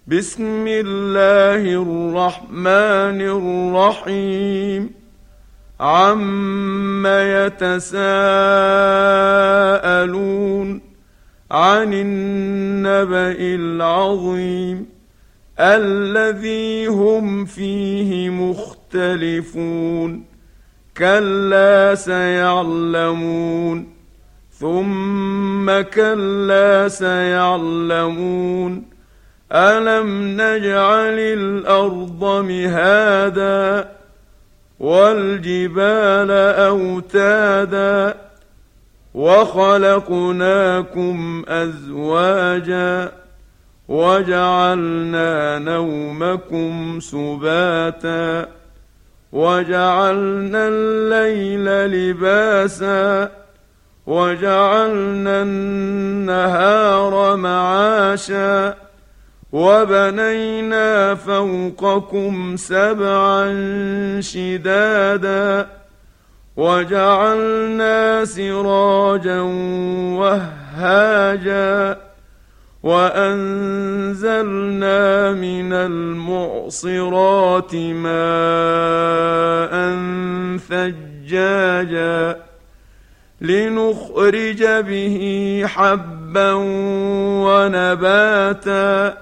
بسم الله الرحمن الرحيم عم يتساءلون عن النبأ العظيم الذي هم فيه مختلفون كلا سيعلمون ثم كلا سيعلمون ألم نجعل الأرض مهادا والجبال أوتادا وخلقناكم أزواجا وجعلنا نومكم سباتا وجعلنا الليل لباسا وجعلنا النهار معاشا وبنينا فوقكم سبعا شدادا وجعلنا سراجا وهاجا وأنزلنا من المعصرات ماء ثجاجا لنخرج به حبا ونباتا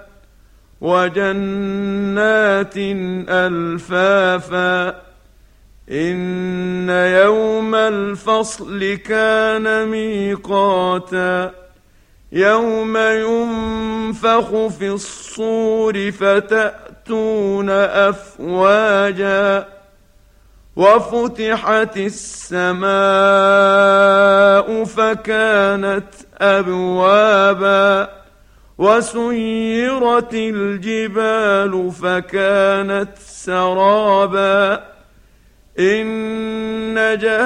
وجنات ألفافا إن يوم الفصل كان ميقاتا يوم ينفخ في الصور فتأتون أفواجا وفتحت السماء فكانت أبوابا وسيرت الجبال فكانت سرابا إن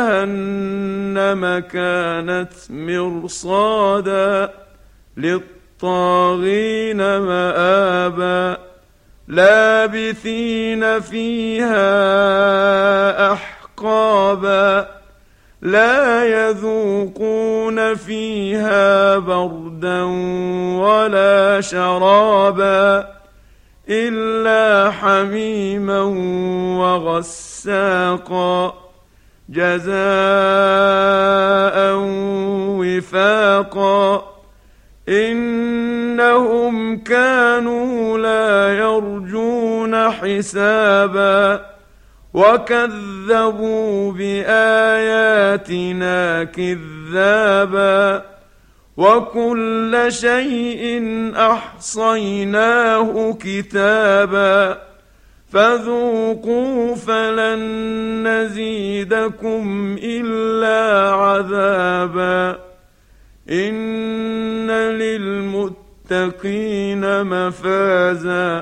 جهنم كانت مرصادا للطاغين مآبا لابثين فيها أحقابا لا يذوقون فيها بردا ولا شرابا إلا حميما وغساقا جزاء وفاقا إنهم كانوا لا يرجون حسابا وكذبوا بآياتنا كذابا وكل شيء أحصيناه كتابا فذوقوا فلن نزيدكم إلا عذابا إن للمتقين مفازا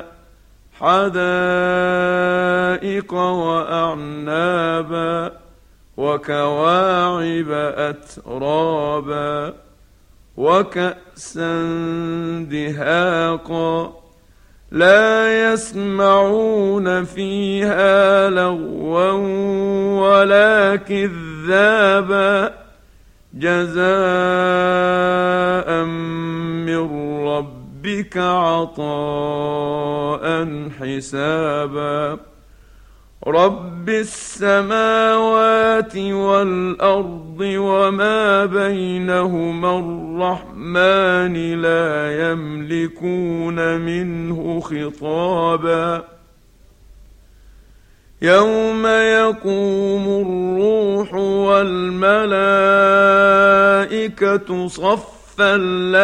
حدائق وأعنابا وكواعب أترابا وكأسا دهاقا لا يسمعون فيها لغوا ولا كذابا جزاء من ربك عطاء حسابا رب السماوات والأرض وما بينهما الرحمن لا يملكون منه خطابا يوم يقوم الروح والملائكة صفا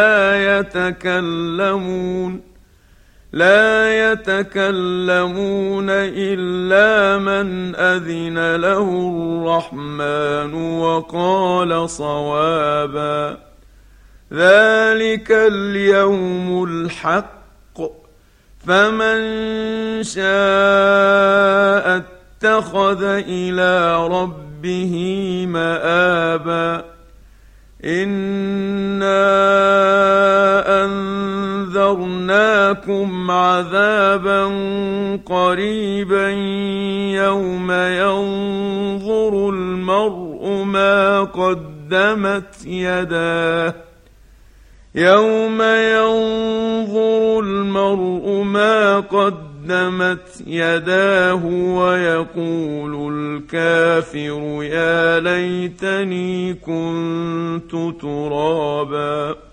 لا يتكلمون إلا من أذن له الرحمن وقال صوابا ذلك اليوم الحق فمن شاء اتخذ إلى ربه مآبا إنا أنذرناكم عذابا قريبا يوم ينظر المرء ما قدمت يداه يوم ينظر المرء ما قدمت يداه ويقول الكافر يا ليتني كنت ترابا.